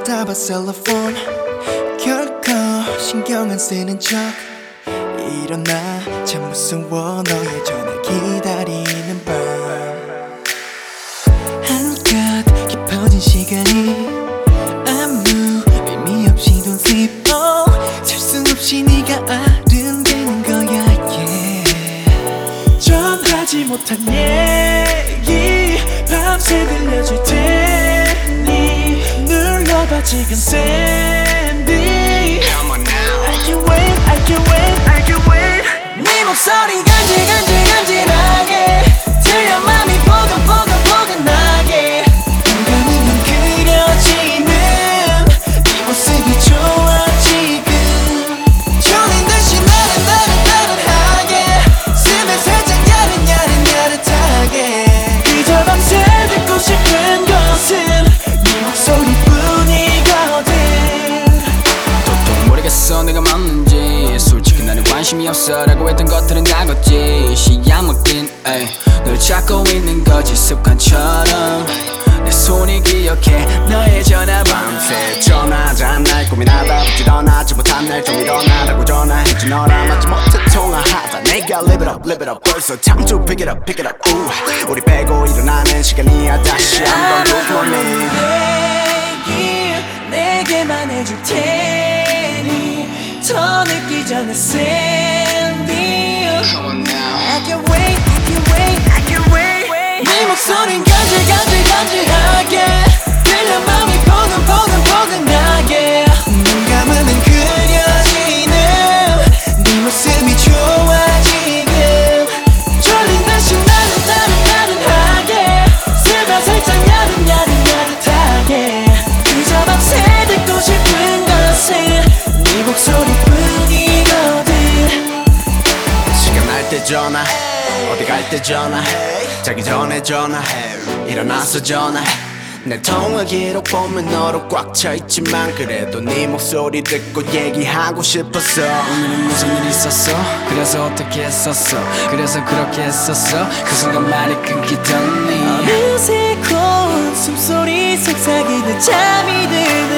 받아봐 셀러폰 결코 신경 안 쓰는 척 일어나 참 무서워 너의 전화 기다리는 밤 한껏 깊어진 시간이 아무 의미 없이 don't sleep 셀 수 없이 네가 아른대는 거야 yeah. 전하지 못한 얘기 밤새 들려줄 테니 눌러봐 지금 샌디 Come on now I can wait, I can wait, I can wait 네 목소리 간질간질간질하게 들려 맘이 포근포근포근하게 눈감은 눈 그려지는 네 모습이 좋아 지금 졸린 듯이 나른하게 숨을 살짝 야릇야릇야릇하게 그저 밤새 듣고 싶은 것은 네 목소리뿐이거든 도통 모르겠어 내가 맞는지 솔직히 나는 관심이 없어라고 했던 것들은 다 걷지 시야 먹긴 널 찾고 있는 거지 습관처럼 내 손이 기억해 너의 전화 밤새 전화하자 날 고민하다 부지런하지 못한 날 좀 일어나라고 전화했지 너랑 맞지 못해 통화하다 내가 live it up 벌써 time to pick it up 우리 빼고 일어나는 시간이야 다시 한번 good morning 얘기 내게만 해줄 테니 더 늦기 전에 Sandy Come on now I can wait, I can wait, I can wait 네 목소린 간질간질간질하게 들려 맘이 포근포근포근하게 눈 감으면 그려지는 네 모습이 좋아 지금 졸린 듯이 나른하게 슬퍼 살짝 야릇야릇야릇하게 그저 밤새 듣고 싶은 것은 네 목소리뿐이거든 시간 날 때 전화 어디 갈 때 전화해 자기 전에 전화해 일어나서 전화해 내 통화 기록 보면 너로 꽉 차있지만 그래도 네 목소리 듣고 얘기하고 싶었어 오늘은 무슨 일 있었어? 그래서 어떻게 했었어? 그래서 그렇게 했었어? 그 순간 말이 끊기더니 어느새 고운 숨소리 속삭이듯 잠이 드는